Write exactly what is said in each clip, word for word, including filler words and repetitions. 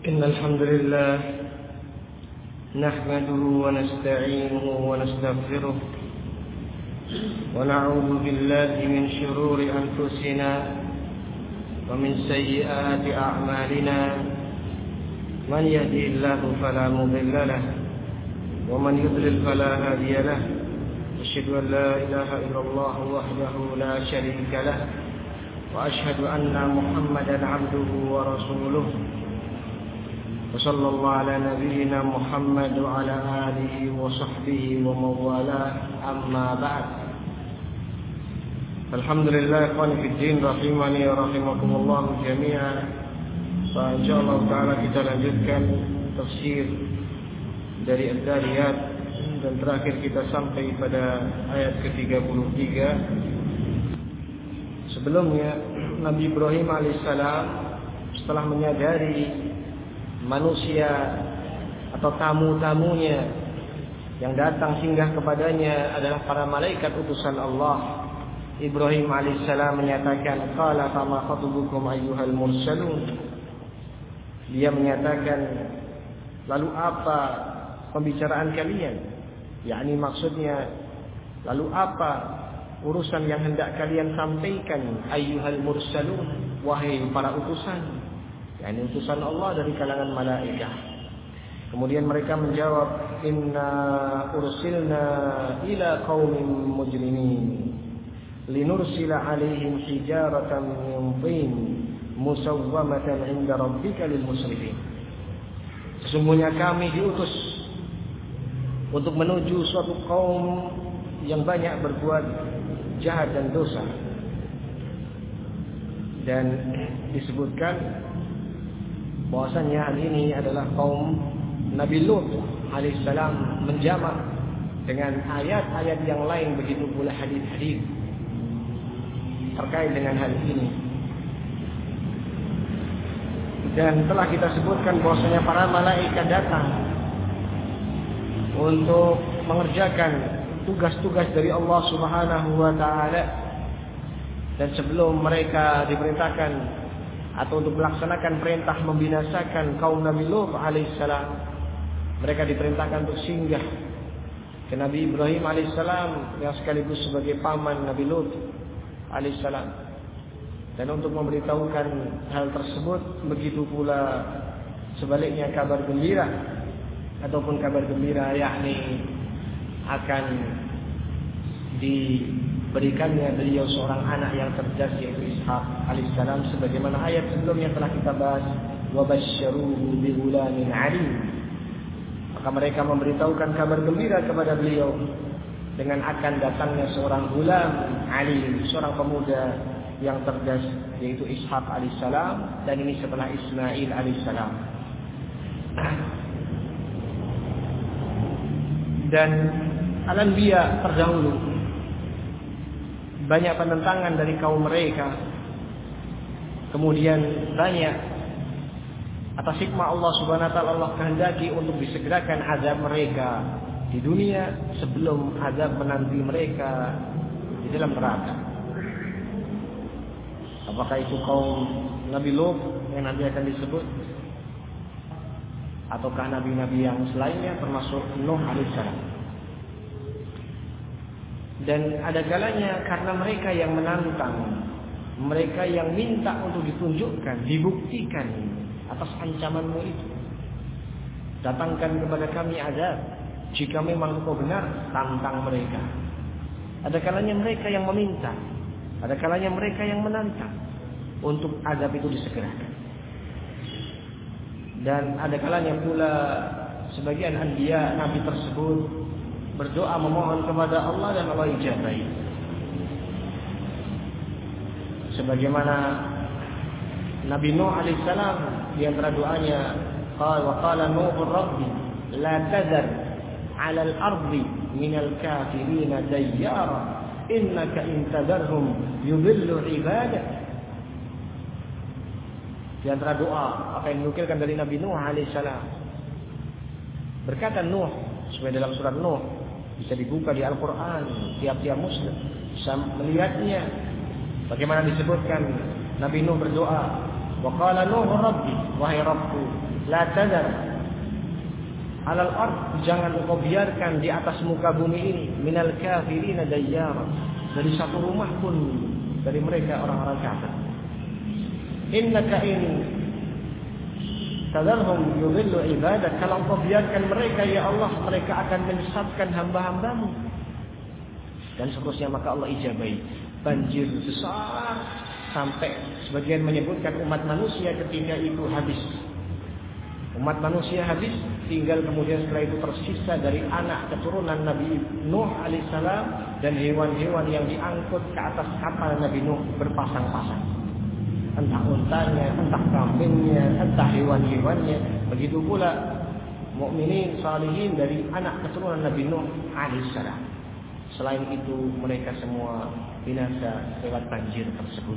إن الحمد لله نحمده ونستعينه ونستغفره ونعوذ بالله من شرور أنفسنا ومن سيئات أعمالنا من يهده الله فلا مضل له ومن يضلل فلا هادي له أشهد أن لا إله إلا الله وحده لا شريك له وأشهد أن محمدا عبده ورسوله وصلى الله على نبينا محمد وعلى آله وصحبه ومن والاه أما بعد. Alhamdulillah ikhwan fi din rahimani wa rahimakumullah jami'an. Fa insyaallah taala kita lanjutkan tafsir dari Ad-Dariyat dan terakhir kita sampai pada ayat ke tiga puluh tiga. Sebelumnya Nabi Ibrahim alaihissalam setelah menyadari manusia atau tamu-tamunya yang datang singgah kepadanya adalah para malaikat utusan Allah, Ibrahim alaihissalam menyatakan, qala fama khatubukum ayyuhal mursalun. Dia menyatakan, lalu apa pembicaraan kalian? yakni maksudnya, lalu apa urusan yang hendak kalian sampaikan, ayyuhal mursalun, wahai para utusan, yakni utusan Allah dari kalangan malaikat. Kemudian mereka menjawab, inna ursilna ila qaumin mujrimin linursila alaihim hijaratan min tin musawwamatan 'inda rabbika lil musrifin. Sesungguhnya kami diutus untuk menuju suatu kaum yang banyak berbuat jahat dan dosa. Dan disebutkan bahwasannya hal ini adalah kaum Nabi Lut alaihissalam, menjamak dengan ayat-ayat yang lain, begitu pula hadis-hadis terkait dengan hal ini. Dan telah kita sebutkan bahwasanya para malaikat datang untuk mengerjakan tugas-tugas dari Allah Subhanahu wa taala, dan sebelum mereka diperintahkan atau untuk melaksanakan perintah membinasakan kaum Nabi Lut alaihissalam, mereka diperintahkan untuk singgah ke Nabi Ibrahim alaihissalam yang sekaligus sebagai paman Nabi Lut alaihissalam, dan untuk memberitahukan hal tersebut. Begitu pula sebaliknya kabar gembira ataupun kabar gembira, yakni akan diberikannya beliau seorang anak yang cerdas, yaitu Ishaq alaihissalam, sebagaimana ayat sebelumnya telah kita bahas, wa basyyaruhu bi ghulamin 'alim. Maka mereka memberitahukan kabar gembira kepada beliau dengan akan datangnya seorang gulam alim, seorang pemuda yang cerdas, yaitu Ishaq alaihissalam, dan ini setelah Ismail alaihissalam. Dan al-anbiya terdahulu banyak penentangan dari kaum mereka. Kemudian banyak atas hikmah Allah Subhanahu wa taala, Allah kehendaki untuk disegerakan azab mereka di dunia sebelum azab menanti mereka di dalam neraka. Apakah itu kaum Nabi Lut yang nanti akan disebut, ataukah nabi-nabi yang selainnya termasuk Nuh alaihissalam? Dan ada kalanya karena mereka yang menantang, mereka yang minta untuk ditunjukkan, dibuktikan atas ancamanmu itu, datangkan kepada kami azab jika memang engkau benar, tantang mereka. Ada kalanya mereka yang meminta, ada kalanya mereka yang menantang untuk azab itu disegerakan. Dan ada kalanya pula sebagian anbiya, nabi tersebut berdoa memohon kepada Allah dan Allah ijabahi. Sebagaimana Nabi Nuh alaihissalam, di antara doanya, qala wa qala Nuh rabbi la tadhar 'ala al-ardi min al-kafirin dayyara innaka in tadarhum yudhillu 'ibadak. Di antara doa apa yang dinukilkan dari Nabi Nuh alaihissalam, berkata Nuh, sesuai dalam surat Nuh, bisa dibuka di Al-Quran, tiap-tiap muslim bisa melihatnya. Bagaimana disebutkan Nabi Nuh berdoa, Wa qala Nuh rabbi, wahai Rabbku, la tadar alal ard, jangan engkau biarkan di atas muka bumi ini minal kafirina dayyara, dari satu rumah pun dari mereka orang-orang kafir. Innaka in tadarhum yudhillu ibadak, kalau engkau biarkan mereka ya Allah, mereka akan menyesatkan hamba-hambamu. Dan seterusnya, maka Allah ijabai. Banjir besar sampai sebagian menyebutkan umat manusia ketika itu habis. Umat manusia habis, tinggal kemudian setelah itu tersisa dari anak keturunan Nabi Nuh alaihissalam dan hewan-hewan yang diangkut ke atas kapal Nabi Nuh berpasang-pasang. Entah untanya, entah kambingnya, entah hewan-hewannya. Begitu pula mukminin salihin dari anak keturunan Nabi Nuh alaihissalam. Selain itu mereka semua binasa lewat banjir tersebut.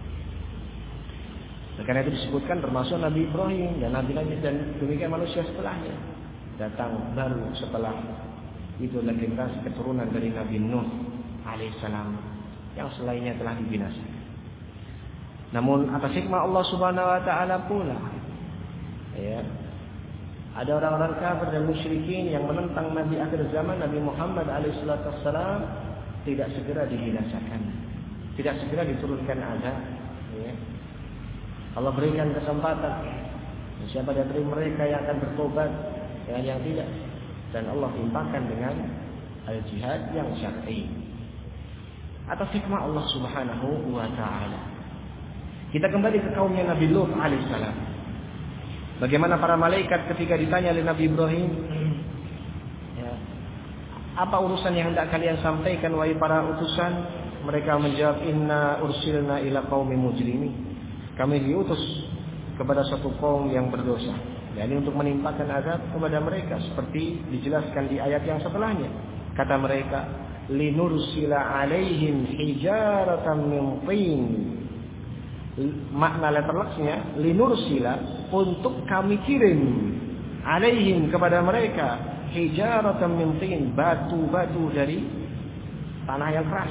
Karena itu disebutkan termasuk Nabi Ibrahim dan Nabi-Nabi dan demikian manusia setelahnya. Datang baru setelah itu generasi keturunan dari Nabi Nuh alaihissalam yang selainnya telah dibinasakan. Namun atas hikmah Allah Subhanahu wa taala pula, ya, ada orang-orang kafir dan musyrikin yang menentang Nabi akhir zaman Nabi Muhammad alaihissalam tidak segera dibinasakan, tidak segera diturunkan azab. Ya. Allah berikan kesempatan. Siapa dari mereka yang akan bertobat, dengan yang tidak, dan Allah timpakan dengan al-jihad yang syar'i. Atas hikmah Allah Subhanahu wa taala. Kita kembali ke kaumnya Nabi Lut alaihissalam. Bagaimana para malaikat ketika ditanya oleh Nabi Ibrahim, ya, apa urusan yang hendak kalian sampaikan wahai para utusan? Mereka menjawab, inna ursilna ila qaumin mujrimin. Kami diutus kepada satu kaum yang berdosa. Yani untuk menimpakan azab kepada mereka seperti dijelaskan di ayat yang setelahnya. Kata mereka, linursila alaihim hijaratan min tin. Makna letter luck-nya linursila, untuk kami kirim alaihim kepada mereka hijaratan min tin, batu-batu dari tanah yang keras.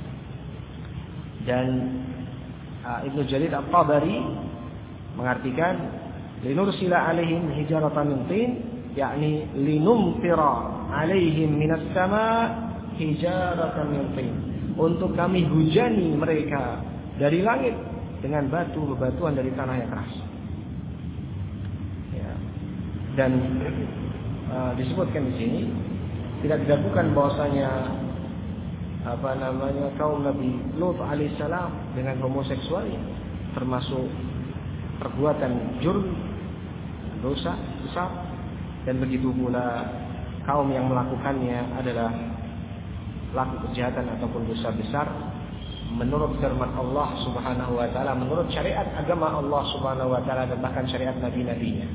Dan uh, Ibnu Jarir At-Tabari mengartikan linursila alaihim hijaratan min tin, yakni linumtira alaihim minas sama hijaratan min tin, untuk kami hujani mereka dari langit dengan batu-batuan dari tanah yang keras. Ya. Dan uh, disebutkan di sini tidak dilakukan bahwasanya apa namanya kaum Nabi Lut alaihissalam dengan homoseksualnya termasuk perbuatan jurm, dosa besar, dan begitu pula kaum yang melakukannya adalah pelaku kejahatan ataupun dosa besar menurut firman Allah Subhanahu wa taala, menurut syariat agama Allah Subhanahu wa taala dan bahkan syariat nabi-nabinya.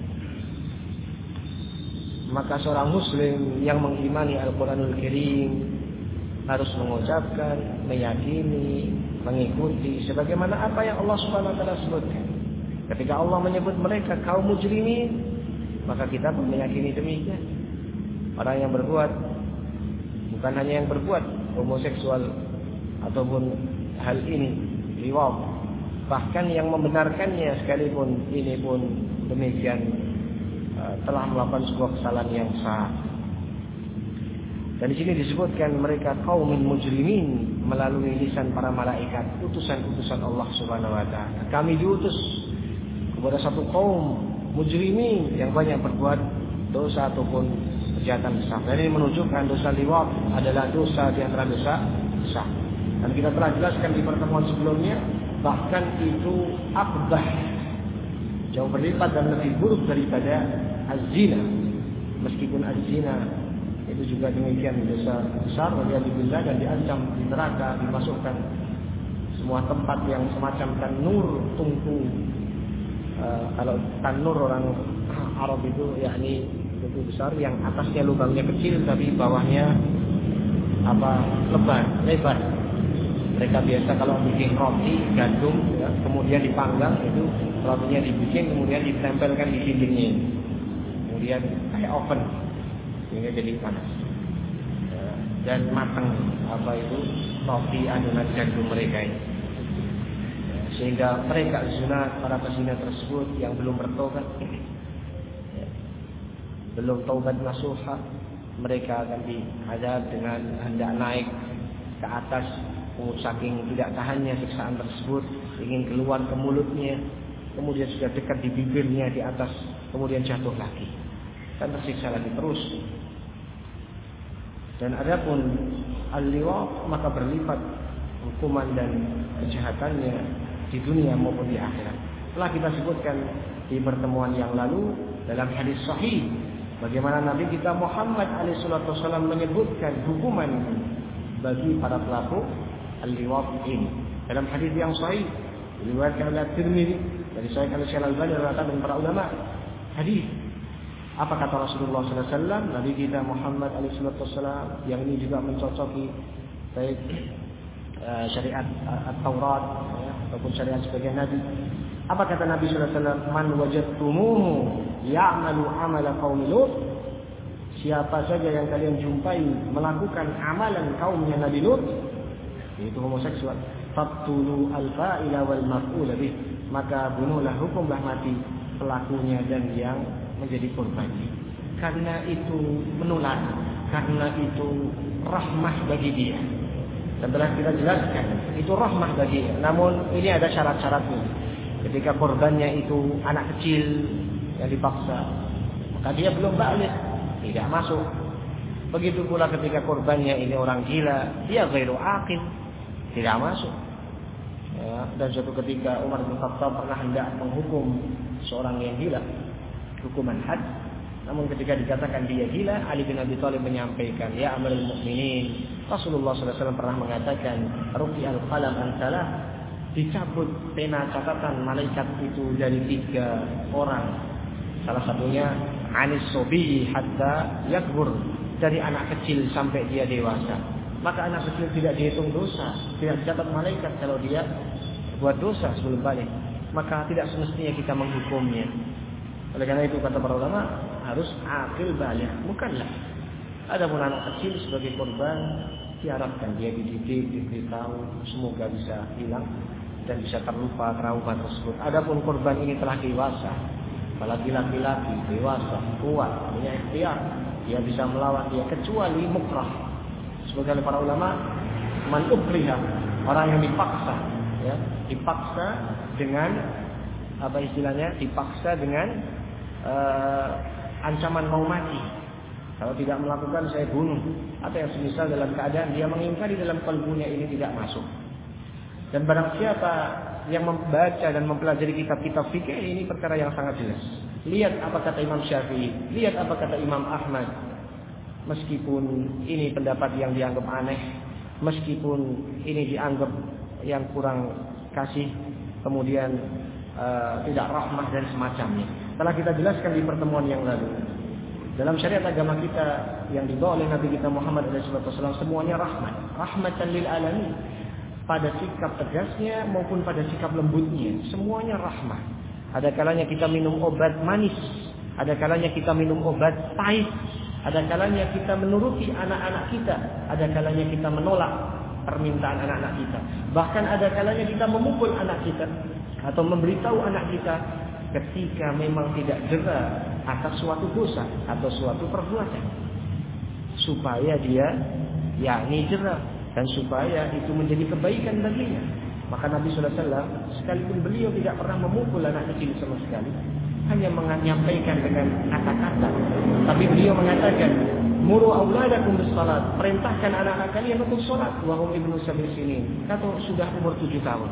Maka seorang muslim yang mengimani Al-Qur'anul Karim harus mengucapkan, meyakini, mengikuti sebagaimana apa yang Allah Subhanahu wa taala sebutkan. Ketika Allah menyebut mereka kaum mujrimin, maka kita pun meyakini demikian. Orang yang berbuat, bukan hanya yang berbuat homoseksual ataupun hal ini, liwat, bahkan yang membenarkannya sekalipun ini pun demikian uh, telah melakukan sebuah kesalahan yang besar. Dan di sini disebutkan mereka kaum mujrimin melalui lisan para malaikat, utusan-utusan Allah Subhanahu wa taala. Kami diutus kepada satu kaum mujrimin yang banyak berbuat dosa ataupun kejahatan besar. Dan ini menunjukkan dosa liwat adalah dosa di antara dosa besar. Dan kita telah jelaskan di pertemuan sebelumnya, bahkan itu akbah, jauh berlipat dan lebih buruk daripada az-zina. Meskipun az-zina itu juga demikian dosa besar, waliyadzubillah, dan diancam di neraka, dimasukkan semua tempat yang semacam tanur tungku. Uh, kalau tanur orang Arab itu yakni tungku besar yang atasnya lubangnya kecil tapi bawahnya apa lebar, lebar. Mereka biasa kalau bikin roti gandum, ya, kemudian dipanggang, itu rotinya dibikin kemudian ditempelkan di dindingnya, kemudian kayak oven sehingga jadi panas ya, dan matang apa itu roti adonan gandum mereka ini. Ya, sehingga mereka zina, para pezina tersebut yang belum bertobat, ya, belum taubat nasuha, mereka akan diazab dengan hendak naik ke atas, saking tidak tahannya siksaan tersebut, ingin keluar ke mulutnya, kemudian sudah dekat di bibirnya di atas, kemudian jatuh lagi dan tersiksa lagi terus. Dan adapun al-liwat maka berlipat hukuman dan kejahatannya di dunia maupun di akhirat. Telah kita sebutkan di pertemuan yang lalu dalam hadis sahih bagaimana Nabi kita Muhammad alaihi salatu wasallam menyebutkan hukuman bagi para pelaku al-liwat ini. Dalam hadis yang sahih diriwayatkan oleh Tirmidzi dari Sahih Al-Syekh Al-Albani dan para ulama hadis. Apa kata Rasulullah sallallahu alaihi wasallam? Nabi kita Muhammad alaihi salatu wasallam yang ini juga mencocoki baik uh, syariat uh, Taurat ya, ataupun syariat sebagian nabi. Apa kata Nabi sallallahu alaihi wasallam? Man wajadtumuhu ya'malu 'amala qaumi Lut. Siapa saja yang kalian jumpai melakukan amalan kaumnya Nabi Lut, yaitu homoseksual, faqtulu al-fa'ila wal maf'ul bih, maka bunuhlah, hukumlah mati pelakunya dan yang menjadi korbannya. Karena itu menular, karena itu rahmah bagi dia. Dan telah kita jelaskan, itu rahmah bagi dia. Namun ini ada syarat-syaratnya. Ketika korbannya itu anak kecil yang dipaksa, maka dia belum balik, tidak masuk. Begitu pula ketika korbannya ini orang gila, dia ghairu aqil, tidak masuk. Ya, dan suatu ketika Umar bin Khattab pernah hendak menghukum seorang yang gila hukuman had, namun ketika dikatakan dia gila, Ali bin Abi Thalib menyampaikan, ya amirul mukminin, Rasulullah sallallahu alaihi wasallam pernah mengatakan, rufi al-qalam an salah, dicabut pena catatan malaikat itu dari tiga orang. Salah satunya anis sobi hatta yakbur, dari anak kecil sampai dia dewasa. Maka anak kecil tidak dihitung dosa, tidak dicatat malaikat kalau dia buat dosa sebelum balik. Maka tidak semestinya kita menghukumnya. Oleh karena itu kata para ulama harus akil balik, bukanlah. Adapun anak kecil sebagai korban diharapkan dia dididik, diberitahu, semoga bisa hilang dan bisa terlupa trauma tersebut. Adapun korban ini telah dewasa, apalagi laki-laki dewasa, kuat, punya ikhtiar, dia bisa melawan dia kecuali mukrah. Sebagai para ulama, man ukriha, orang yang dipaksa, ya, dipaksa dengan apa istilahnya? Dipaksa dengan Uh, ancaman mau mati. Kalau tidak melakukan saya bunuh. Atau yang semisal dalam keadaan dia mengingkari dalam kalbunya ini tidak masuk. Dan barang siapa yang membaca dan mempelajari kitab-kitab fikih ini perkara yang sangat jelas. Lihat apa kata Imam Syafi'i, lihat apa kata Imam Ahmad. Meskipun ini pendapat yang dianggap aneh, meskipun ini dianggap yang kurang kasih, kemudian uh, tidak rahmah dan semacamnya. Telah kita jelaskan di pertemuan yang lalu. Dalam syariat agama kita yang dibawa oleh Nabi kita Muhammad shallallahu alaihi wasallam semuanya rahmat, rahmatan lil alamin. Pada sikap tegasnya maupun pada sikap lembutnya, semuanya rahmat. Ada kalanya kita minum obat manis, ada kalanya kita minum obat pahit, ada kalanya kita menuruti anak-anak kita, ada kalanya kita menolak permintaan anak-anak kita. Bahkan ada kalanya kita memukul anak kita atau memberitahu anak kita ketika memang tidak jera atas suatu dosa atau suatu perbuatan, supaya dia yakni jera dan supaya itu menjadi kebaikan baginya. Maka Nabi sallallahu alaihi wasallam sekalipun beliau tidak pernah memukul anak kecil sama sekali, hanya menyampaikan dengan kata-kata, tapi beliau mengatakan, muru auladakum bis salat, perintahkan anak-anak kalian untuk salat, wa hum ibnu sab'in sinin, atau sudah umur tujuh tahun.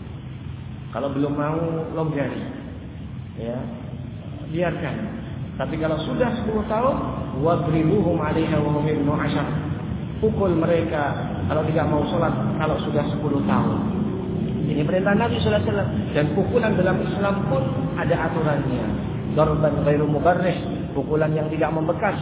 Kalau belum mau longgari, ya, biarkan. Tapi kalau sudah sepuluh tahun, wadribuhum 'alaiha wa hum ibnu ashar. Pukul mereka kalau tidak mau salat kalau sudah sepuluh tahun. Ini perintah Nabi sallallahu alaihi wasallam, dan pukulan dalam Islam pun ada aturannya. Darban ghairu mubarrih, pukulan yang tidak membekas.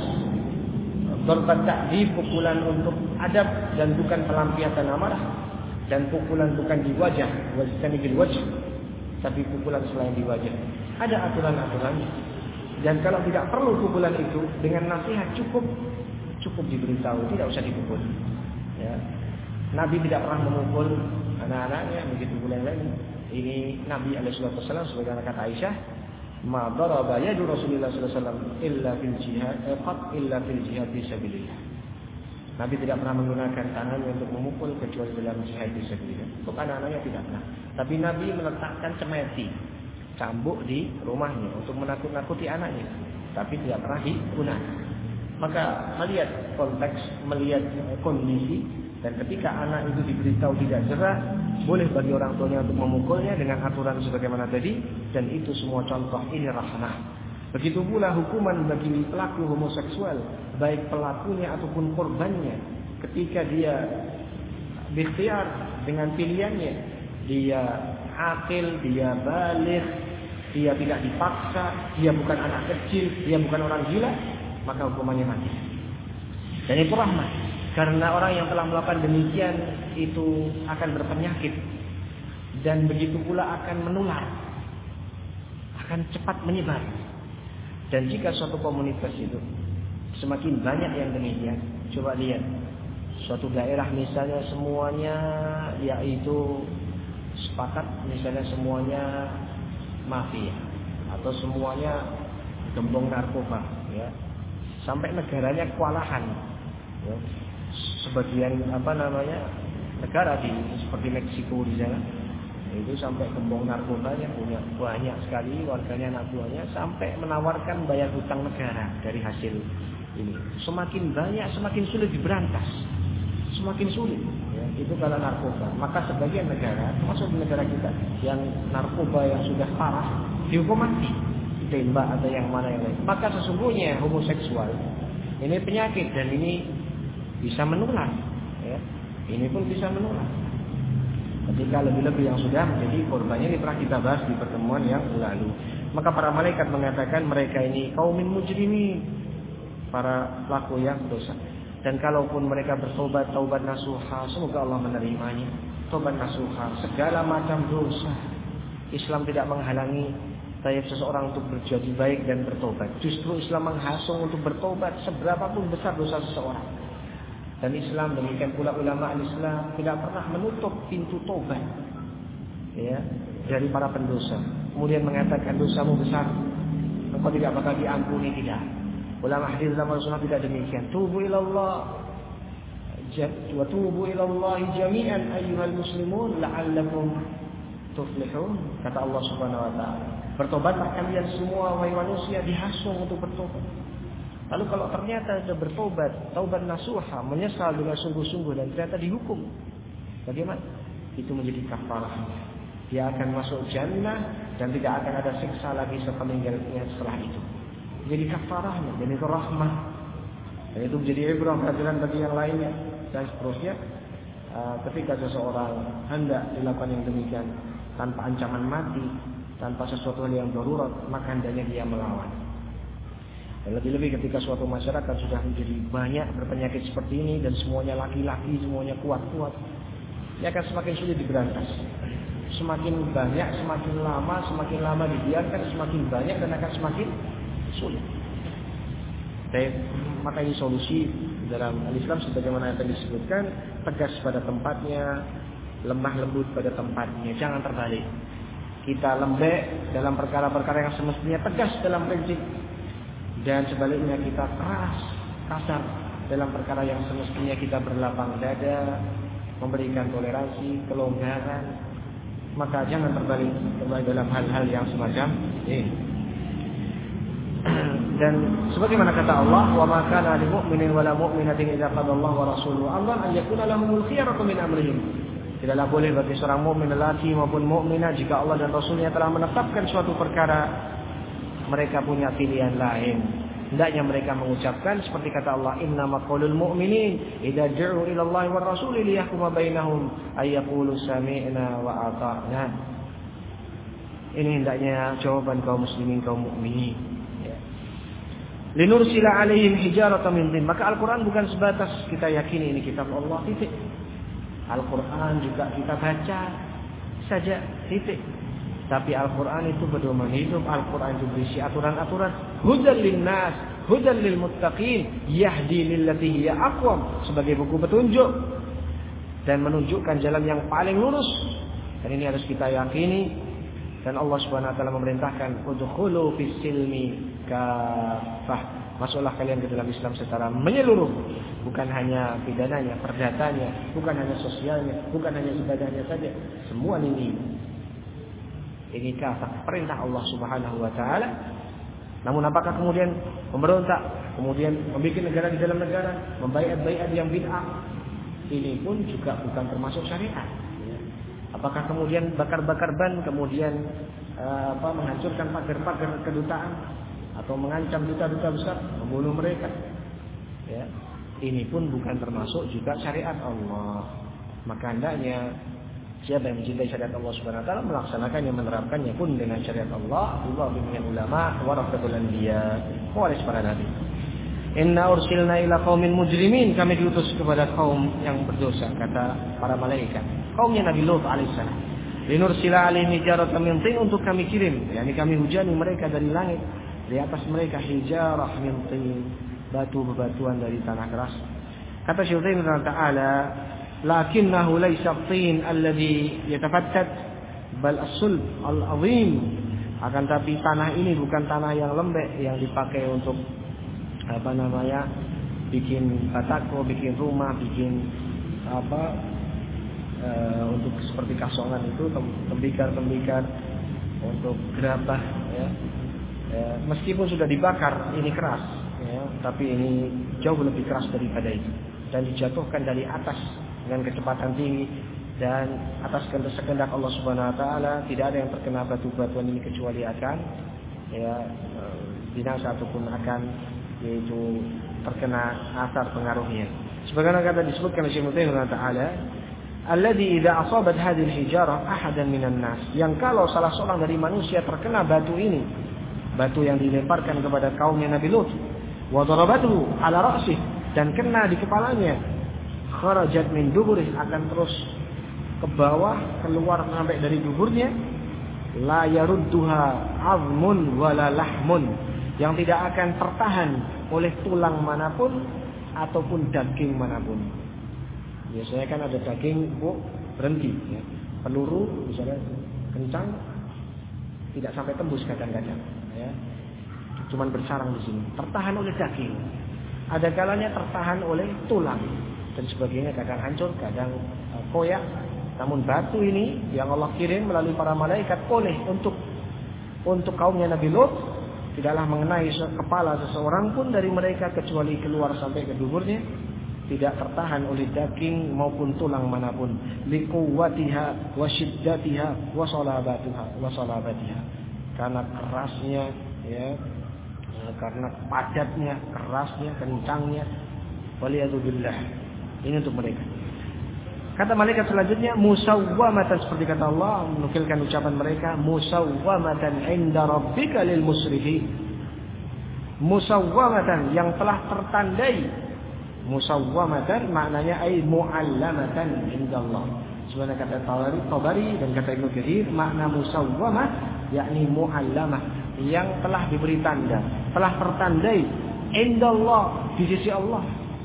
Darban ta'dib, pukulan untuk adab dan bukan pelampiasan amarah. Dan pukulan bukan di wajah, wajah bil wajh, tapi pukulan selain di wajah. Ada aturan-aturannya. Dan kalau tidak perlu pukulan itu, dengan nasihat cukup cukup diberitahu, tidak usah dipukul. Ya. Nabi tidak pernah memukul anak-anaknya, begitu pula yang lain. Ini Nabi alaihi wasallam sebagaimana kata Aisyah, ma daraba yadu Rasulullah sallallahu alaihi wasallam illa fil jihad qat illa fil jihad fi sabilillah. Nabi tidak pernah menggunakan tangannya untuk memukul kecuali dalam jihad fi sabilillah. Untuk anak-anaknya tidak pernah. Tapi Nabi meletakkan cemeti, cambuk di rumahnya untuk menakut-nakuti anaknya, tapi tidak pernah digunakan. Maka melihat konteks, melihat kondisi, dan ketika anak itu diberitahu tidak jerah, boleh bagi orang tuanya untuk memukulnya dengan aturan sebagaimana tadi, dan itu semua contoh ini rahmah. Begitu pula hukuman bagi pelaku homoseksual, baik pelakunya ataupun korbannya, ketika dia berikhtiar dengan pilihannya, dia akil, dia balik, dia tidak dipaksa, dia bukan anak kecil, dia bukan orang gila, maka hukumannya mati. Dan itu rahmat, karena orang yang telah melakukan demikian itu akan berpenyakit, dan begitu pula akan menular, akan cepat menyebar. Dan jika suatu komunitas itu semakin banyak yang demikian, coba lihat suatu daerah misalnya semuanya yaitu sepakat, misalnya semuanya mafia atau semuanya gembong narkoba, ya, sampai negaranya kewalahan, ya. Sebagian apa namanya negara di seperti Meksiko di sana itu sampai gembong narkobanya punya banyak sekali warganya, anak buahnya, sampai menawarkan bayar hutang negara dari hasil ini. Semakin banyak semakin sulit diberantas, semakin sulit, ya. Itu kalau narkoba. Maka sebagian negara, termasuk di negara kita, yang narkoba yang sudah parah dihukum mati, ditembak atau yang mana yang lain. Maka sesungguhnya homoseksual ini penyakit, dan ini bisa menular, ya. Ini pun bisa menular. Ketika lebih-lebih yang sudah menjadi korbannya, ini pernah kita bahas di pertemuan yang lalu. Maka para malaikat mengatakan mereka ini kaumin mujrimin, para pelaku yang dosa. Dan kalaupun mereka bertobat, taubat nasuha, semoga Allah menerimanya. Taubat nasuha, segala macam dosa, Islam tidak menghalangi setiap seseorang untuk berjadi baik dan bertobat. Justru Islam menghasung untuk bertobat seberapapun besar dosa seseorang. Dan Islam, demikian pula ulama Islam, tidak pernah menutup pintu tobat, ya, dari para pendosa. Kemudian mengatakan dosamu besar, engkau tidak bakal diampuni, tidak. Ulama hadis zaman Rasulullah tidak demikian. Tubu ilallah wa tubu ilallahi jami'an ayyuhal muslimun la'allakum tuflihun. Kata Allah Subhanahu wa taala, bertobatlah kalian semua wahai manusia, dihasung untuk bertobat. Lalu kalau ternyata sudah bertobat, taubat nasuha, menyesal dengan sungguh-sungguh dan ternyata dihukum, bagaimana? Itu menjadi kafarahnya. Dia akan masuk jannah dan tidak akan ada siksa lagi sepeninggalnya setelah itu. Jadi kafarahnya, dan itu rahmah. Dan itu menjadi ibrah pelajaran bagi yang lainnya dan seterusnya. Ketika seseorang hendak dilakukan yang demikian tanpa ancaman mati, tanpa sesuatu hal yang darurat, maka hendaknya dia melawan. Dan lebih-lebih ketika suatu masyarakat sudah menjadi banyak berpenyakit seperti ini dan semuanya laki-laki, semuanya kuat-kuat, ini akan semakin sulit diberantas. Semakin banyak, semakin lama, semakin lama dibiarkan, semakin banyak dan akan semakin sulit. Baik, maka ini solusi dalam al-Islam sebagaimana yang tadi disebutkan, tegas pada tempatnya, lemah lembut pada tempatnya, jangan terbalik. Kita lembek dalam perkara-perkara yang semestinya tegas dalam prinsip, dan sebaliknya kita keras, kasar dalam perkara yang semestinya kita berlapang dada, memberikan toleransi, kelonggaran. Maka jangan terbalik dalam hal-hal yang semacam ini. Dan sebagaimana kata Allah, wa ma kana lil mu'minin wala mu'minatin idza qada Allah wa rasuluhu amran an yakuna lahumul khiyaratu min amrihim. Tidaklah boleh bagi seorang mukmin lelaki maupun mukminah jika Allah dan Rasulnya telah menetapkan suatu perkara, mereka punya pilihan lain. Hendaknya mereka mengucapkan seperti kata Allah, innama qaulul mu'minin idza du'u ila Allah wa rasuli liyahkuma bainahum ay yaqulu sami'na wa ata'na. Ini hendaknya jawaban kaum muslimin, kaum mukminin. Ya. Linursila alaihim hijaratan min tin. Maka Al-Qur'an bukan sebatas kita yakini ini kitab Allah, titik. Al-Qur'an juga kita baca saja, titik. Tapi Al-Quran itu pedoman hidup. Al-Quran itu berisi aturan-aturan. Hudan linnas, hudan lil muttaqin, yahdi lillati hiya aqwam, sebagai buku petunjuk dan menunjukkan jalan yang paling lurus Dan ini harus kita yakini. Dan Allah Subhanahu wa taala memerintahkan udkhulu fis silmi kafah. Masuklah kalian ke dalam Islam secara menyeluruh, bukan hanya pidananya, perdatanya, bukan hanya sosialnya, bukan hanya ibadahnya saja, semua ini. Ini kafah, perintah Allah Subhanahu wa taala. Namun apakah kemudian memberontak, kemudian membuat negara di dalam negara, membaiat-baiat yang bid'ah, ini pun juga bukan termasuk syariat. Apakah kemudian bakar-bakar ban, kemudian uh, apa menghancurkan pagar-pagar kedutaan, atau mengancam duta-duta besar, membunuh mereka? Ya, ini pun bukan termasuk juga syariat Allah. Maka hendaknya siapa yang mencintai syariat Allah Subhanahu wa taala melaksanakannya, menerapkannya pun dengan syariat Allah. Allah bimbingan ulama, warasatul anbiya, waris para nabi. Inna ursilna ila qaumin mujrimin, kami diutus kepada kaum yang berdosa, kata para malaikat. Kaumnya Nabi Lut alaihissalam. Linursila alaihim hijaratan min tin, untuk kami kirim, yakni kami hujani mereka dari langit, di atas mereka hijarah min tin, batu-batuan dari tanah keras. Kata Syekh Utsaimin ta'ala, lakinnahu laysa tin alladhi yatafattat bal as-sulb al-azim. Akan tapi tanah ini bukan tanah yang lembek yang dipakai untuk apa namanya bikin batako, bikin rumah, bikin apa e, untuk seperti kasongan itu, tembikar-tembikar untuk gerabah, ya. E, meskipun sudah dibakar ini keras, ya, tapi ini jauh lebih keras daripada itu, dan dijatuhkan dari atas dengan kecepatan tinggi, dan atas kehendak Allah Subhanahu wa taala tidak ada yang terkena batu-batuan ini kecuali akan ya binasa ataupun akan yaitu terkena asar pengaruhnya. Sebagaimana kata disebutkan oleh Syekh Utsaimin ta'ala, alladzi idza asabat hadhihi al-hijarah ahadan minan nas, yang kalau salah seorang dari manusia terkena batu ini, batu yang dilemparkan kepada kaumnya Nabi Lut, wa darabatu ala ra'sih, dan kena di kepalanya, kharajat min duburih, akan terus ke bawah, keluar sampai dari duburnya, la yarudduha azmun wala lahmun, yang tidak akan tertahan oleh tulang manapun ataupun daging manapun. Biasanya kan ada daging, bu, berhenti, ya. Peluru misalnya kencang tidak sampai tembus kadang-kadang, ya. Cuman bersarang di sini, tertahan oleh daging. Ada kalanya tertahan oleh tulang dan sebagainya, kadang hancur, kadang uh, koyak. Namun batu ini yang Allah kirim melalui para malaikat oleh untuk untuk kaumnya Nabi Lut, tidaklah mengenai kepala seseorang pun dari mereka kecuali keluar sampai ke duburnya, tidak tertahan oleh daging maupun tulang manapun. Liquwwatiha wa shiddatiha wa salabatiha wa salabatiha. Karena kerasnya, ya, karena padatnya, kerasnya, kencangnya. Waliyadzubillah. Ini untuk mereka. Kata malaikat selanjutnya, musawwamatan, seperti kata Allah menukilkan ucapan mereka, musawwamatan inda rabbika lil musrifin. Musawwamatan, yang telah tertandai. Musawwamatan maknanya ay muallamatan indallah. Sebenarnya kata Tabari, Tabari dan kata Ibnu Katsir, makna musawwamah yakni muallamah, yang telah diberi tanda, telah tertandai indallah, di sisi Allah.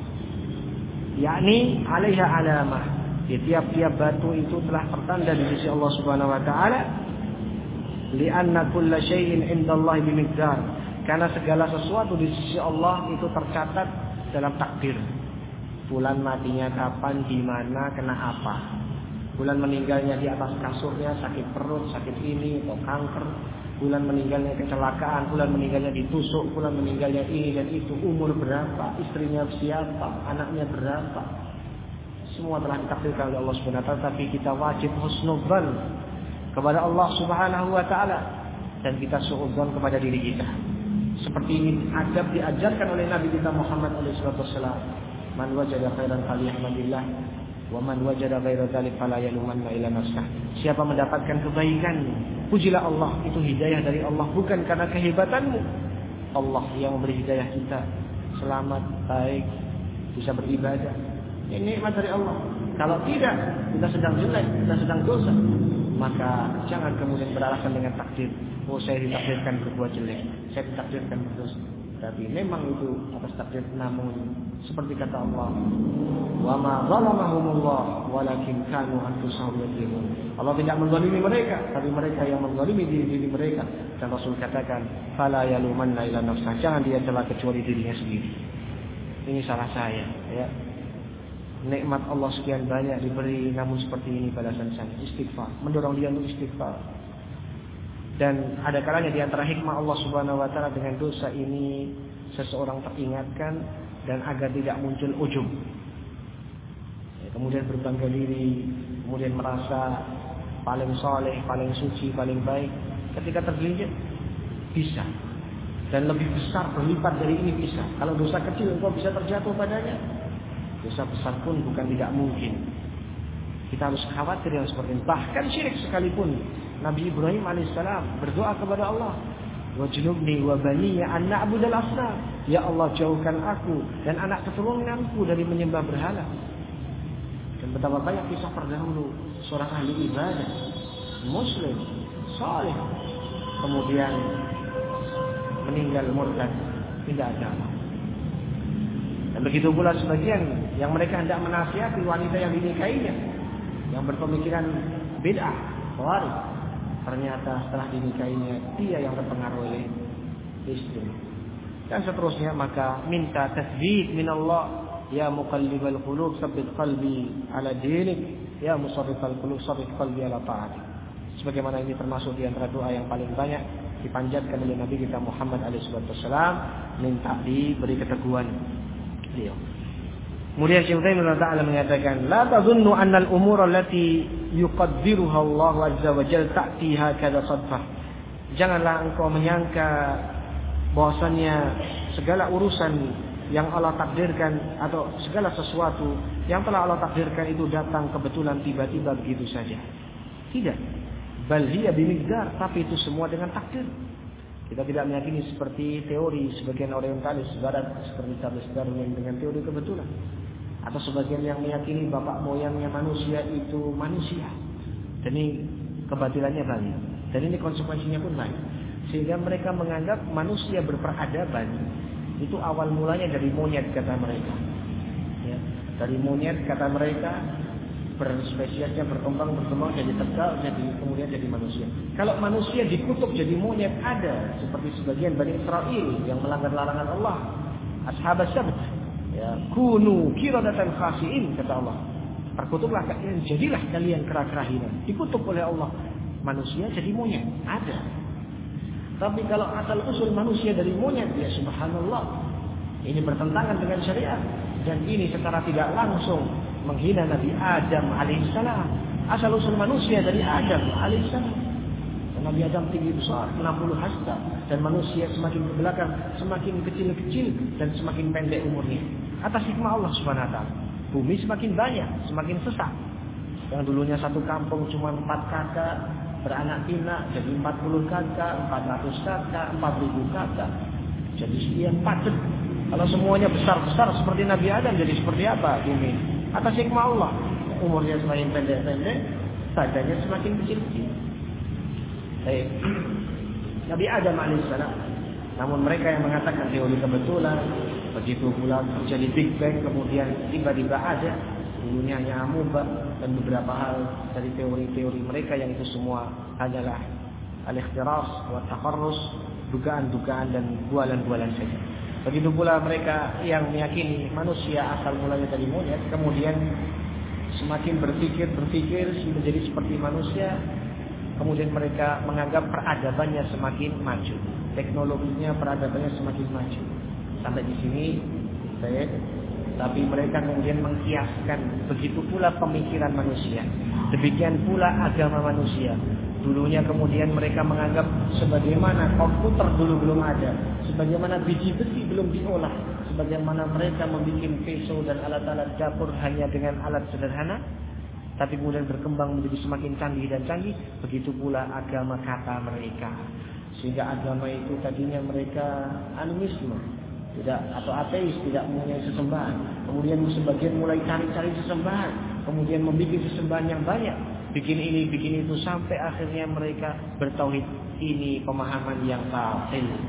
Yakni alaiha alamah. Di tiap-tiap batu itu telah tertanda di sisi Allah Subhanahu wa taala. Li'anna kulla syai'in 'indallahi bimiqdar. Karena segala sesuatu di sisi Allah itu tercatat dalam takdir. Bulan matinya kapan, di mana, kena apa. Bulan meninggalnya di atas kasurnya sakit perut, sakit ini atau kanker. Bulan meninggalnya kecelakaan, bulan meninggalnya ditusuk, bulan meninggalnya ini dan itu, umur berapa, istrinya siapa, anaknya berapa. Semua telah ditakdirkan oleh Allah Subhanahu wa taala, tapi kita wajib husnudzan kepada Allah Subhanahu wa taala dan kita suudzon kepada diri kita. Seperti ini adab diajarkan oleh Nabi kita Muhammad alaihi wasallam. Man wajada khairan falyahmadillah wa man wajada ghaira dzalik fala yalumanna ila nafsih. Siapa mendapatkan kebaikan, pujilah Allah, itu hidayah dari Allah, bukan karena kehebatanmu. Allah yang memberi hidayah kita, selamat, baik, bisa beribadah. Ini nikmat dari Allah. Kalau tidak, kita sedang jelek, kita sedang dosa, maka jangan kemudian beralasan dengan takdir. Oh, saya ditakdirkan berbuat jelek, saya ditakdirkan berdosa. Tapi memang itu atas takdir. Namun seperti kata Allah, wa ma zalamahumullah walakin kanu anfusahum yadlimun. Allah tidak menzalimi mereka, tapi mereka yang menzalimi diri-diri mereka. Dan Rasul katakan, fala yalumanna illa nafsah. Jangan dia celah kecuali dirinya sendiri. Ini salah saya, ya. Nikmat Allah sekian banyak diberi, namun seperti ini balasan saya. Istighfar, mendorong dia untuk istighfar. Dan ada kalanya di antara hikmah Allah Subhanahu wa taala dengan dosa ini seseorang teringatkan dan agar tidak muncul ujub. Ya, kemudian berbangga diri, kemudian merasa paling soleh, paling suci, paling baik. Ketika tergelincir bisa. Dan lebih besar berlipat dari ini bisa. Kalau dosa kecil engkau bisa terjatuh padanya, dosa besar pun bukan tidak mungkin. Kita harus khawatir yang seperti ini. Bahkan syirik sekalipun, Nabi Ibrahim alaihissalam berdoa kepada Allah, wajnubni wa baniya an na'budal asnam. Ya Allah, jauhkan aku dan anak keturunanku dari menyembah berhala. Dan betapa banyak kisah terdahulu seorang ahli ibadah, muslim, saleh, kemudian meninggal murtad, tidak agama. Dan begitu pula sebagian yang mereka hendak menasihati wanita yang dinikahinya, yang berpemikiran bid'ah, khawarij, ternyata setelah dinikahinya dia yang terpengaruh oleh istri. Dan seterusnya, maka minta tasbih min Allah, ya muqallibal qulub tsabbit qalbi ala dinik, ya musarrifal qulub sarrif qalbi ala ta'atik. Sebagaimana ini termasuk di antara doa yang paling banyak dipanjatkan oleh Nabi kita Muhammad alaihi wasallam, minta diberi keteguhan beliau. Kemudian Syekh Utsaimin radhiyallahu mengatakan, la tazunnu anna al-umur allati yuqaddiruha Allah azza wa jalla ta'ti hakadha sadfah. Janganlah engkau menyangka bahwasanya segala urusan yang Allah takdirkan atau segala sesuatu yang telah Allah takdirkan itu datang kebetulan tiba-tiba begitu saja. Tidak. Bal hiya bimiqdar, tapi itu semua dengan takdir. Kita tidak meyakini seperti teori sebagian orientalis barat seperti Charles Darwin dengan teori kebetulan, atau sebagian yang meyakini bapak moyangnya manusia itu manusia. Dan ini kebatilannya banyak, dan ini konsekuensinya pun banyak. Sehingga mereka menganggap manusia berperadaban itu awal mulanya dari monyet, kata mereka. Ya, dari monyet kata mereka, berspesiesnya berkembang berkembang jadi tegal, jadi kemudian jadi manusia. Kalau manusia dikutuk jadi monyet ada, seperti sebagian Bani Israel yang melanggar larangan Allah, ashabas sabt, ya, kunu qiradatan khasiin, kata Allah. Perkutuklah kalian, jadilah kalian kera-kera hina. Dikutuk oleh Allah. Manusia jadi monyet ada. Tapi kalau asal usul manusia dari monyet, ya subhanallah, ini bertentangan dengan syariat, dan ini secara tidak langsung menghina Nabi Adam alaihissalam. Asal usul manusia dari Adam alaihissalam. Nabi Adam tinggi besar, enam puluh hasta, dan manusia semakin ke belakang semakin kecil-kecil dan semakin pendek umurnya. Atas hikmah Allah Subhanahu wa taala. Bumi semakin banyak, semakin sesak. Yang dulunya satu kampung cuma empat kakak beranak pinak jadi empat puluh kakak, empat ratus kakak, empat ribu kakak. Jadi sekian padat. Kalau semuanya besar-besar seperti Nabi Adam, jadi seperti apa bumi? Atas hikmah Allah, umurnya semakin pendek-pendek, badannya semakin kecil-kecil. Baik. Nabi Adam alaihissalam. Namun mereka yang mengatakan teori kebetulan, begitu pula terjadi Big Bang, kemudian tiba-tiba ada, dulunya hanya amuba, dan beberapa hal dari teori-teori mereka yang itu semua adalah al-ikhtiras wa tafarrus, dugaan-dugaan dan bualan-bualan saja. Begitu pula mereka yang meyakini manusia asal mulanya dari monyet, kemudian semakin berpikir-berpikir menjadi seperti manusia, kemudian mereka menganggap peradabannya semakin maju, teknologinya peradabannya semakin maju. Sampai di sini, baik. Tapi mereka kemudian mengkiaskan begitu pula pemikiran manusia, demikian pula agama manusia. Dulunya kemudian mereka menganggap sebagaimana komputer dulu belum ada, sebagaimana biji besi belum diolah, sebagaimana mereka membuat pisau dan alat-alat dapur hanya dengan alat sederhana, tapi kemudian berkembang menjadi semakin canggih dan canggih. Begitu pula agama kata mereka, sehingga agama itu tadinya mereka animisme, tidak, atau ateis, tidak mempunyai sesembahan. Kemudian sebagian mulai cari-cari sesembahan, kemudian membuat sesembahan yang banyak, bikin ini, bikin itu, sampai akhirnya mereka bertauhid. Ini pemahaman yang batil.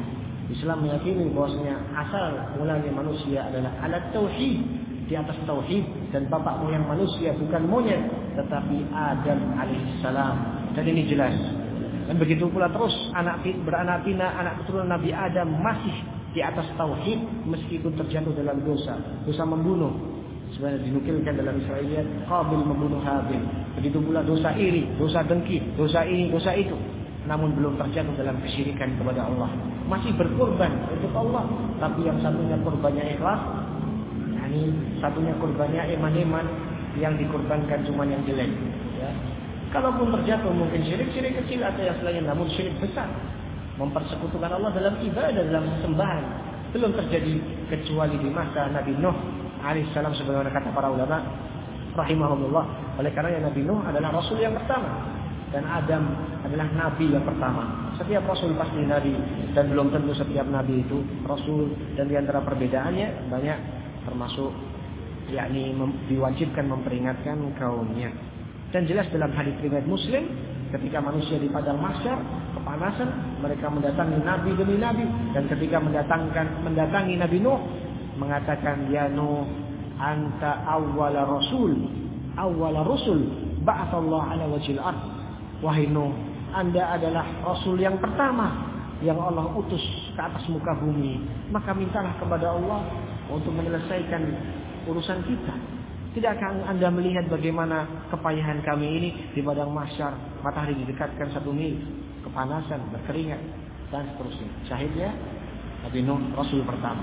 Islam meyakini bahwasanya asal mulanya manusia adalah ala tauhid, di atas tauhid, dan bapak moyang manusia bukan monyet tetapi Adam alaihissalam. Dan ini jelas. Dan begitu pula terus anak beranak pinak, anak keturunan Nabi Adam masih di atas tauhid meskipun terjatuh dalam dosa, dosa membunuh. Sebenarnya dinukilkan dalam Israiliyat Qabil membunuh Habil. Begitu pula dosa iri, dosa dengki, dosa ini, dosa itu. Namun belum terjatuh dalam kesyirikan kepada Allah. Masih berkorban untuk Allah, tapi yang satunya korbannya ikhlas, yakni satunya korbannya iman-iman, yang dikorbankan cuma yang jelek. Ya. Kalaupun terjatuh mungkin syirik-syirik kecil atau yang selain, namun syirik besar, mempersekutukan Allah dalam ibadah, dalam sembahan, belum terjadi kecuali di masa Nabi Nuh alaihissalam, sebagaimana kata para ulama rahimahumullah. Oleh karena Nabi Nuh adalah rasul yang pertama dan Adam adalah nabi yang pertama. Setiap rasul pasti nabi dan belum tentu setiap nabi itu rasul, dan di antara perbedaannya banyak, termasuk yakni mem- diwajibkan memperingatkan kaumnya. Dan jelas dalam hadis riwayat Muslim, ketika manusia di padang mahsyar kepanasan, mereka mendatangi nabi demi nabi, dan ketika mendatangkan mendatangi Nabi Nuh mengatakan, ya Nuh, anta awwala rasul awwala rusul ba'athallahu ala wajhil ard. Wahai Nuh, Anda adalah rasul yang pertama yang Allah utus ke atas muka bumi. Maka mintalah kepada Allah untuk menyelesaikan urusan kita. Tidakkah Anda melihat bagaimana kepayahan kami ini di padang mahsyar, matahari didekatkan satu mil, kepanasan, berkeringat, dan seterusnya. Syahidnya Nabi Nuh rasul pertama.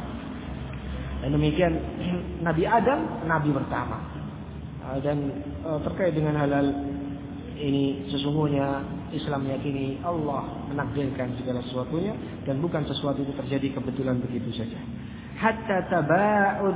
Dan demikian Nabi Adam nabi pertama. Dan terkait dengan halal ini, sesungguhnya Islam meyakini Allah menakdirkan segala sesuatunya dan bukan sesuatu itu terjadi kebetulan begitu saja. Hatta taba'ud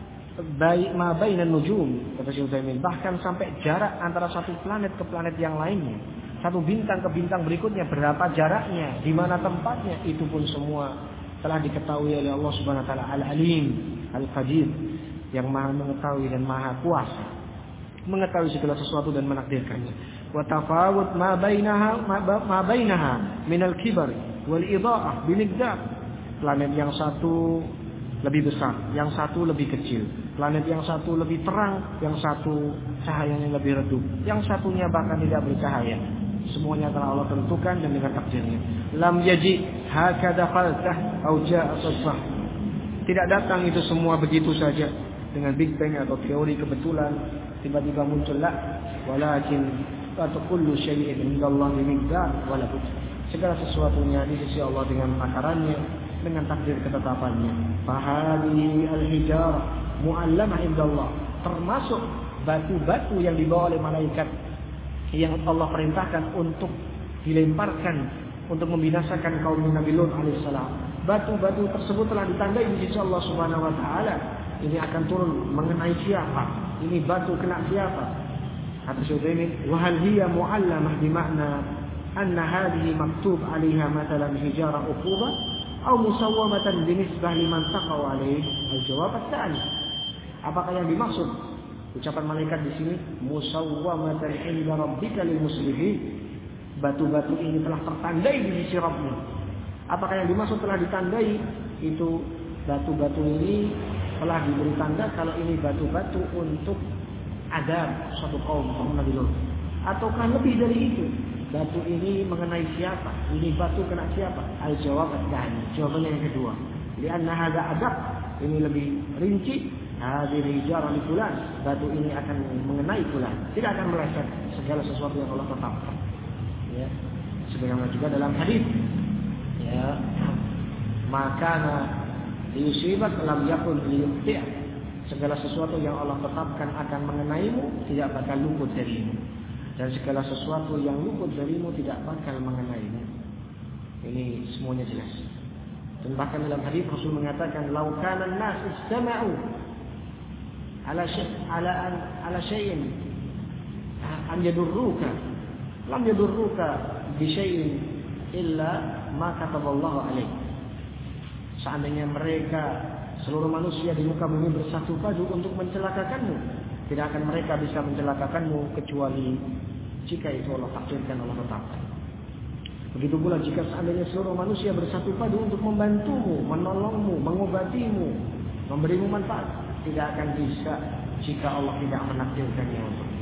baik ma bainan nujum, kata Syekh Utsaimin, bahkan sampai jarak antara satu planet ke planet yang lainnya, satu bintang ke bintang berikutnya, berapa jaraknya, di mana tempatnya, itu pun semua telah diketahui oleh Allah Subhanahu wa taala, Al-Alim, Al-Qadir, yang Maha mengetahui dan Maha kuasa, mengetahui segala sesuatu dan menakdirkannya. Wa tafawut ma bainaha ma bainaha min al-kibar wal idha'ah bimiqdar. Planet yang satu lebih besar, yang satu lebih kecil. Planet yang satu lebih terang, yang satu cahayanya lebih redup, yang satunya bahkan tidak bercahaya. Semuanya telah Allah tentukan dan dengan takdirnya. Lam yaji hakadha faltah au ja'a sasah. Tidak datang itu semua begitu saja dengan Big Bang atau teori kebetulan tiba-tiba muncul, la, walakin kullu syai'in indallahi bimiqdar wala bud. Segala sesuatunya di sisi Allah dengan takarannya, dengan takdir ketetapannya. Fahadi al-hijarah mu'allamah indallah, termasuk batu-batu yang dibawa oleh malaikat yang Allah perintahkan untuk dilemparkan untuk membinasakan kaum Nabi Lut alaihissalam. Batu-batu tersebut telah ditandai di sisi Allah Subhanahu wa taala. Ini akan turun mengenai siapa? Ini batu kena siapa? Kata Syekh Utsaimin, wa hal hiya mu'allamah bimakna anna hadhihi maktub 'alaiha mathalan hijara uquba aw musawwamatan binisbah liman taqaw 'alaihi? Al-jawab ats-tsani. Apakah yang dimaksud ucapan malaikat di sini, musawwamatan 'inda rabbika lil muslimin? Batu-batu ini telah tertandai di sisi Rabbmu. Apakah yang dimaksud telah ditandai? Itu batu-batu ini telah diberi tanda kalau ini batu-batu untuk adab suatu kaum, kaum Nabi Lut. Ataukah lebih dari itu? Batu ini mengenai siapa? Ini batu kena siapa? Al-jawab ats-tsani. Jawabannya yang kedua. Lianna hadza adab, ini lebih rinci. Hadhihi hijara li fulan. Batu ini akan mengenai fulan. Tidak akan meleset segala sesuatu yang Allah tetapkan. Ya. Sebagaimana juga dalam hadis. Ya. Maka liyusibak lam yakun liyukhti'. Segala sesuatu yang Allah tetapkan akan mengenaimu tidak bakal luput darimu, dan segala sesuatu yang luput darimu tidak bakal mengenaimu. Ini semuanya jelas. Dan bahkan dalam hadis Rasul mengatakan, "Lau kana an-nas istama'u ala syai' ala ala syai'in an yadurruka lam yadurruka bi syai'in illa ma kataballahu alaik." Seandainya mereka seluruh manusia di muka bumi bersatu padu untuk mencelakakanmu, tidak akan mereka bisa mencelakakanmu kecuali jika itu Allah takdirkan, Allah tetapkan. Begitu pula jika seandainya seluruh manusia bersatu padu untuk membantumu, menolongmu, mengobatimu, memberimu manfaat, tidak akan bisa jika Allah tidak menakdirkannya untukmu.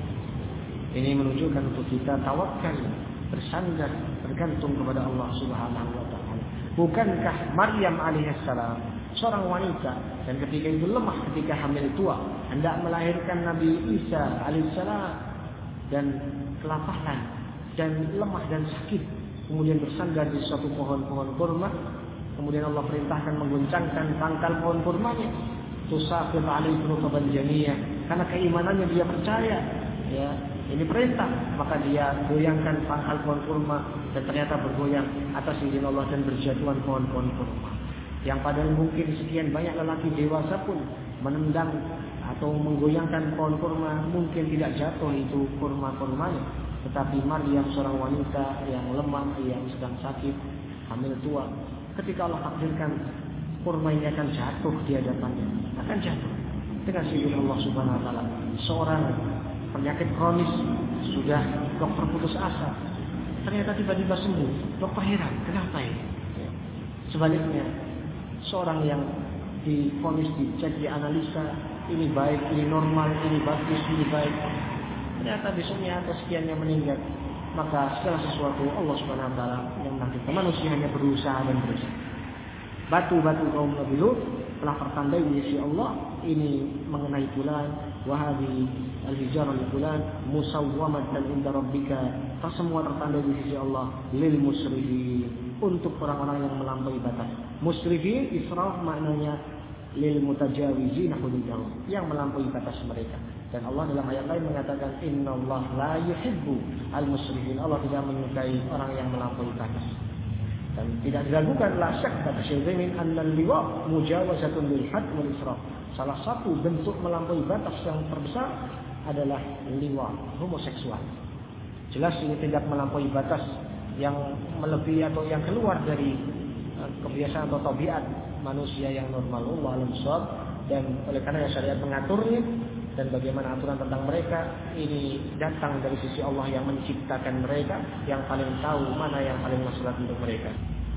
Ini menunjukkan untuk kita tawakal, bersandar, bergantung kepada Allah Subhanahu wa taala. Bukankah Maryam alaihissalam seorang wanita dan ketika itu lemah ketika hamil tua, hendak melahirkan Nabi Isa alaihissalam dan kelaparan dan lemah dan sakit, kemudian bersandar di suatu pohon-pohon kurma, kemudian Allah perintahkan mengguncangkan pangkal pohon kurmanya, tusaqit alaihi rutban janiyah, karena keimanannya dia percaya, ya, ini perintah, maka dia goyangkan pangkal pohon kurma dan ternyata bergoyang atas izin Allah dan berjatuhan pohon-pohon kurma. Yang padahal mungkin sekian banyak lelaki dewasa pun menendang atau menggoyangkan pohon kurma, mungkin tidak jatuh itu kurma-kurmanya. Tetapi Maryam seorang wanita yang lemah, yang sedang sakit, hamil tua, ketika Allah takdirkan kurma ini akan jatuh di hadapannya, akan jatuh dengan izin Allah Subhanahu wa taala. Seorang penyakit kronis sudah dokter putus asa, ternyata tiba-tiba sembuh. Dokter heran, kenapa ini? Sebaliknya, seorang yang divonis, dicek, dianalisa, ini baik, ini normal, ini bagus, ini baik, ternyata besoknya atau sekiannya meninggal, maka segala sesuatu Allah Subhanahu wa taala yang menakdirkan, manusia hanya berusaha dan berusaha. Batu-batu kaum Nabi Lut telah tertandai di sisi Allah, ini mengenai fulan, wahadi al-hijarah li fulan musawwamatan inda rabbika, semua tertandai di sisi Allah lil musrifin, untuk orang-orang yang melampaui batas. Musrifin israf maknanya lil mutajawizina hududahum, yang melampaui batas mereka. Dan Allah dalam ayat lain mengatakan innallaha la yuhibbu al-musrifin, Allah tidak menyukai orang yang melampaui batas. Dan tidak diragukan, la syak kata Syekh Utsaimin, annal liwa mujawazatun lil had wal israf. Salah satu bentuk melampaui batas yang terbesar adalah liwa, homoseksual. Jelas ini tidak melampaui batas yang melebihi atau yang keluar dari kebiasaan atau tabiat manusia yang normal. Allah alam shawab. Dan oleh karena syariat mengaturnya dan bagaimana aturan tentang mereka ini datang dari sisi Allah yang menciptakan mereka, yang paling tahu mana yang paling maslahat untuk mereka.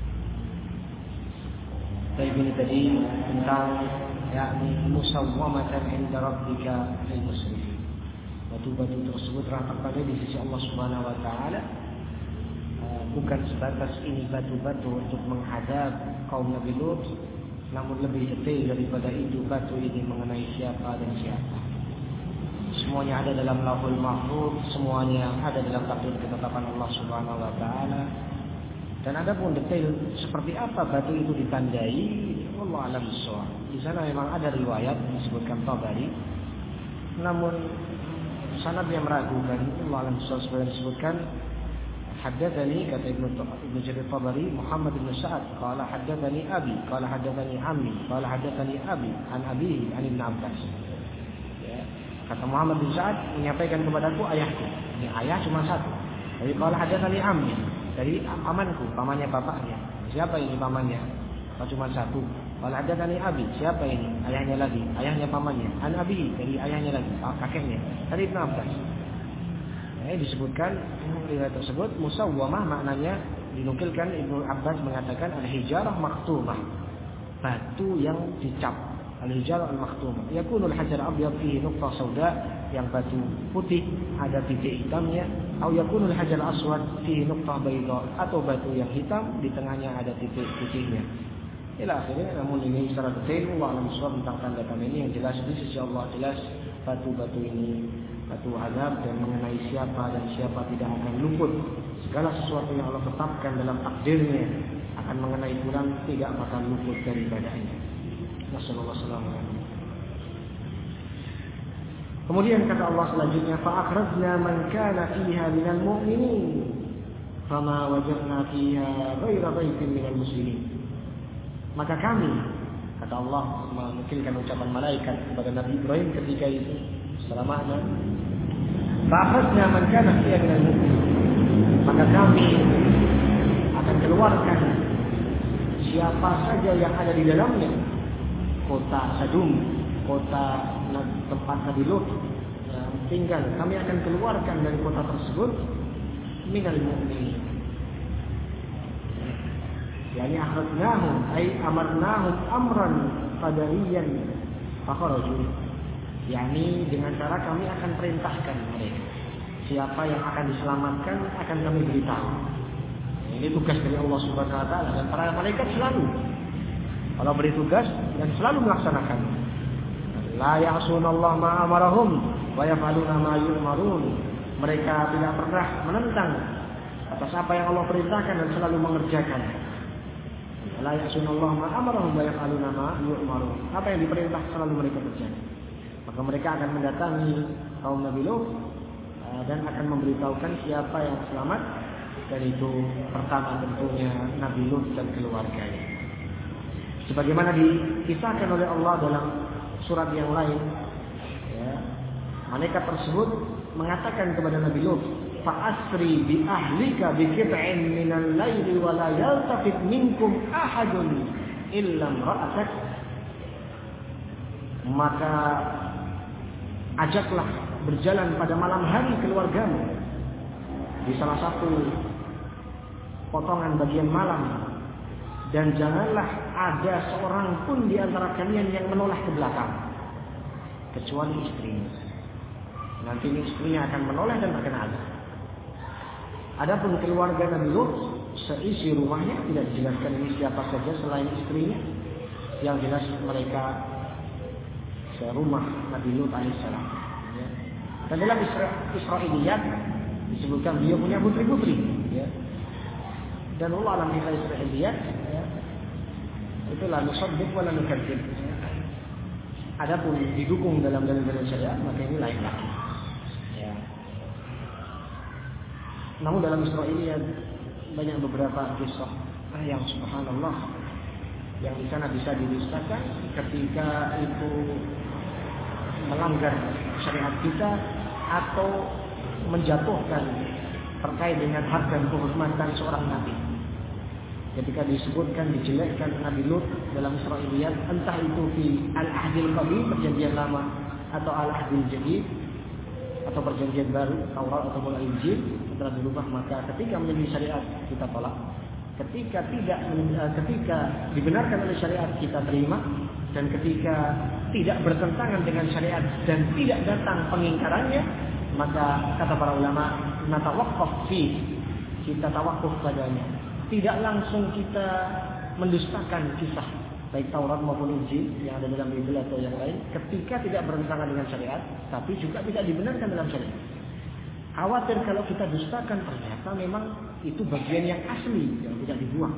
Baik, ini tadi tentang yakni musawwamatan inda rabbika lil musrifin. Batu-batu tersebut terletak pada di sisi Allah Subhanahu wa taala, bukan sebatas ini batu-batu untuk menghadap kaum Nabi Lut, namun lebih detail daripada itu, batu ini mengenai siapa dan siapa. Semuanya ada dalam Lauhul Mahfuz, semuanya ada dalam takdir ketetapan Allah Subhanahu wa taala. Dan ada pun detail seperti apa batu itu ditandai, wallahu a'lam bishawab. Di sana memang ada riwayat disebutkan Tabari, namun sanadnya meragukan. Allah alam bishawab, seperti disebutkan haddatsani, kata Ibnu Ibnu Jarir Tabari, Muhammad bin Sa'ad qala haddatsani abi qala haddatsani ammi qala haddatsani abi an abihi an Ibnu Abbas. Ya, kata Muhammad bin Sa'ad menyampaikan kepadaku ayahku. Ini ayah cuma satu. Jadi qala haddatsani ammi, dari pamanku, pamannya bapaknya. Siapa ini pamannya? Kalau cuma satu. Qala haddatsani abi, siapa ini? Ayahnya lagi, ayahnya pamannya. An abihi, dari ayahnya lagi, kakeknya. Dari Ibnu Abbas. Ini disebutkan riwayat tersebut musawwamah, maknanya dinukilkan Ibnu Abbas mengatakan al-hijarah maktumah, batu yang dicap. Al-hijarah al-maktumah yakunul hajar abyad fihi nuqtah sauda, yang batu putih ada titik hitamnya, atau yakunul hajar aswad fihi nuqtah bayda, atau batu yang hitam di tengahnya ada titik putihnya. Ila akhirnya. Namun ini secara detail Allah alam shawab tentang tanda-tanda ini, yang jelas di sisi Allah jelas batu-batu ini batu azab, dan mengenai siapa dan siapa tidak akan luput. Segala sesuatu yang Allah tetapkan dalam takdirnya akan mengenai fulan, tidak akan luput daripadanya. Nasallallahu alaihi wasallam. Kemudian kata Allah selanjutnya, fa akhrajna man kana fiha minal mu'minin fama wajadna fiha ghaira baitin minal muslimin. Maka kami, kata Allah menukilkan ucapan malaikat kepada Nabi Ibrahim ketika itu, selamanya ba'athna man kana fiha minal mu'minin, maka kami akan keluarkan siapa saja yang ada di dalamnya, kota Sadum, kota tempat Nabi Lut tinggal, kami akan keluarkan dari kota tersebut minal mu'minin, Yani akhrajnahum ay amarnahum amran qadariyan fakharaju. Yani dengan cara kami akan perintahkan mereka. Siapa yang akan diselamatkan akan kami beritahu. Ini tugas dari Allah Subhanahu wa taala dan para malaikat selalu kalau beri tugas dan selalu melaksanakan. La ya'sunallaha ma amarahum wa yaf'aluna ma yu'marun. Mereka tidak pernah menentang atas apa yang Allah perintahkan dan selalu mengerjakan. La ya'sunallaha ma amarahum wa yaf'aluna ma yu'marun. Apa yang diperintah selalu mereka kerjakan. Maka mereka akan mendatangi kaum Nabi Lut dan akan memberitahukan siapa yang selamat, dan itu pertama tentunya Nabi Lut dan keluarganya. Sebagaimana dikisahkan oleh Allah dalam surat yang lain, ya, malaikat tersebut mengatakan kepada Nabi Lut, "Fa'asri bi ahlika bi qit'in minal laili wa la yaltafit minkum ahadun illa imra'atak." Maka ajaklah berjalan pada malam hari keluargamu di salah satu potongan bagian malam, dan janganlah ada seorang pun di antara kalian yang menoleh ke belakang kecuali istrinya. Nanti istrinya akan menoleh dan terkena azab. Adapun keluarga Nabi Lut seisi rumahnya tidak dijelaskan ini siapa saja selain istrinya. Yang jelas mereka serumah Nabi Lut alaihissalam. Ya. Dan dalam Israiliyat disebutkan beliau punya putri-putri. Ya. Dan Allah alam kita Israiliyat, ya, itu la nusaddiq wa la nukadzib. Adapun didukung dalam dalil-dalil syariat maka ini lain lagi. Ya. Namun dalam Israiliyat banyak beberapa kisah yang subhanallah yang di sana bisa didustakan ketika itu melanggar syariat kita atau menjatuhkan terkait dengan hak dan kehormatan seorang nabi. Ketika disebutkan dijelekkan Nabi Lut dalam Israiliyat, entah itu di Al-Ahdil Qadim perjanjian lama atau Al-Ahdil Jadid atau perjanjian baru Taurat atau Injil setelah dirubah, maka ketika menjadi syariat kita tolak. Ketika tidak ketika dibenarkan oleh syariat kita terima, dan ketika tidak bertentangan dengan syariat dan tidak datang pengingkarannya, maka kata para ulama natawaqqaf fi, kita tawakuf padanya. Tidak langsung kita mendustakan kisah baik Taurat maupun Injil yang ada dalam Bible atau yang lain ketika tidak bertentangan dengan syariat, tapi juga tidak dibenarkan dalam syariat. Khawatir kalau kita dustakan ternyata memang itu bagian yang asli yang tidak dibuang.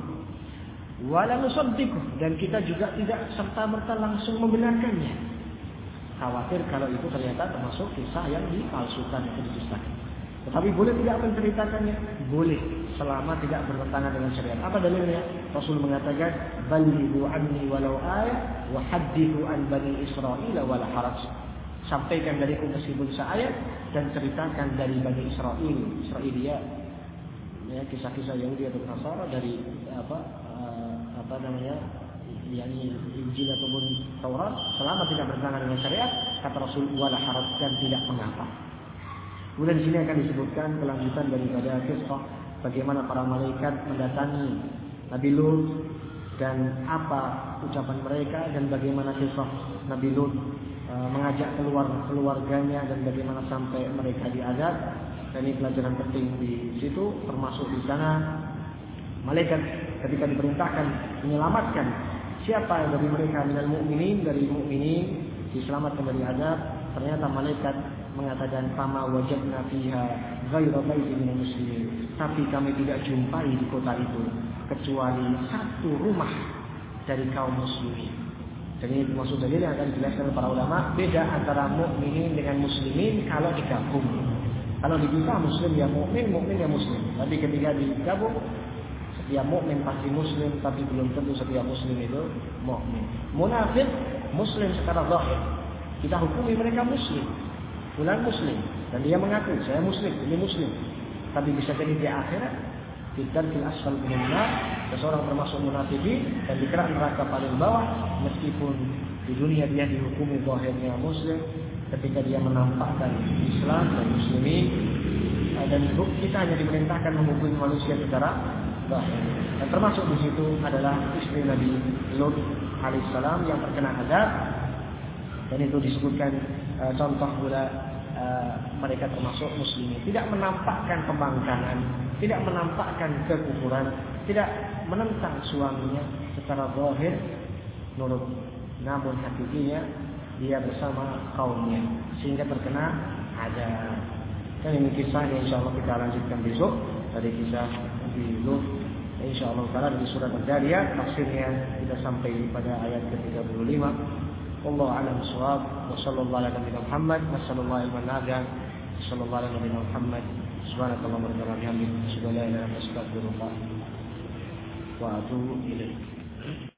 Wala nusaddiquh, dan kita juga tidak serta-merta langsung membenarkannya. Khawatir kalau itu ternyata termasuk kisah yang dipalsukan atau didustakan. Tetapi boleh tidak menceritakannya? Boleh, selama tidak bertentangan dengan syariat. Apa dalilnya? Rasul mengatakan, "Ballighu anni walau ayat wa haddithu an bani Israil wala haraj." Sampaikan dariku meskipun seayat dan ceritakan dari Bani Israil, Israiliyat, ya, kisah-kisah Yahudi atau Nasara dari apa uh, apa namanya, yakni Injil ataupun Taurat, selama tidak bertentangan dengan syariat, kata Rasul, wala haraj, dan tidak mengapa. Kemudian di sini akan disebutkan kelanjutan daripada kisah bagaimana para malaikat mendatangi Nabi Lut dan apa ucapan mereka, dan bagaimana kisah Nabi Lut mengajak keluar keluarganya dan bagaimana sampai mereka diazab. Dan ini pelajaran penting di situ, termasuk di sana malaikat ketika diperintahkan menyelamatkan siapa dari mereka minal mukminin, dari mukminin diselamatkan dari azab, ternyata malaikat mengatakan fama wajadna fiha ghayra baitin minal muslimin, tapi kami tidak jumpai di kota itu kecuali satu rumah dari kaum muslimin. Dan ini termasuk dalil yang akan dijelaskan oleh para ulama, beda antara mukminin dengan muslimin kalau digabung. Kalau dipisah muslim ya mukmin, mukmin ya muslim. Tapi ketika digabung, setiap mukmin pasti muslim, tapi belum tentu setiap muslim itu mukmin. Munafik muslim secara zahir, kita hukumi mereka muslim, fulan muslim, dan dia mengaku saya muslim, ini muslim. Tapi bisa jadi di akhirat Fidarkil asfal minan nar, seseorang termasuk munafikin dan di kerak neraka paling bawah, meskipun di dunia dia dihukumi zahirnya muslim, ketika dia menampakkan Islam dan muslimin. Dan kita hanya diperintahkan menghukumi manusia secara zahir. Dan termasuk di situ adalah istri Nabi Lut alaihissalam yang terkena azab. Dan itu disebutkan uh, contoh pula uh, mereka termasuk muslimin. Tidak menampakkan pembangkangan, tidak menampakkan kekufuran, tidak menentang suaminya secara zahir nurut, namun hakikatnya dia bersama kaumnya sehingga terkena azab. Dan ini kisahnya insyaallah kita lanjutkan besok dari kisah Nabi Lut insyaallah taala dari surat Al-Jariyah. Tafsirnya kita sampai pada ayat ke tiga puluh lima. Wallahu a'lam bishawab. Wa sallallahu ala nabiyina Muhammad wa sallallahu alaihi wa sallam. Sallallahu ala nabiyina Muhammad. Subhanakallahumma wa bihamdika asyhadu an la ilaha illa anta astaghfiruka wa atubu ilaik.